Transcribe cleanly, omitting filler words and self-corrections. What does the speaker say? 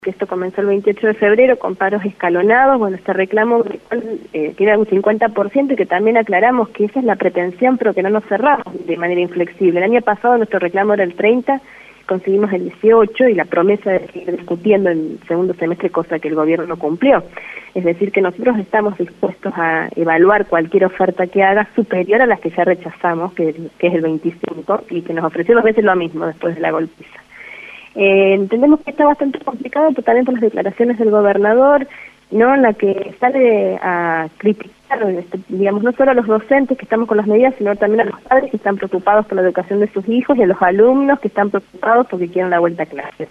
que esto comenzó el 28 de febrero con paros escalonados. Bueno, este reclamo que era un 50% y que también aclaramos que esa es la pretensión, pero que no nos cerramos de manera inflexible. El año pasado nuestro reclamo era el 30%, conseguimos el 18% y la promesa de seguir discutiendo en el segundo semestre, cosa que el gobierno no cumplió. Es decir, que nosotros estamos dispuestos a evaluar cualquier oferta que haga superior a las que ya rechazamos, que es el 25%, y que nos ofreció 2 veces lo mismo después de la golpiza. Entendemos que está bastante complicado, pero también por las declaraciones del gobernador, ¿no?, en la que sale a criticar, digamos, no solo a los docentes que estamos con las medidas, sino también a los padres que están preocupados por la educación de sus hijos y a los alumnos que están preocupados porque quieren la vuelta a clases.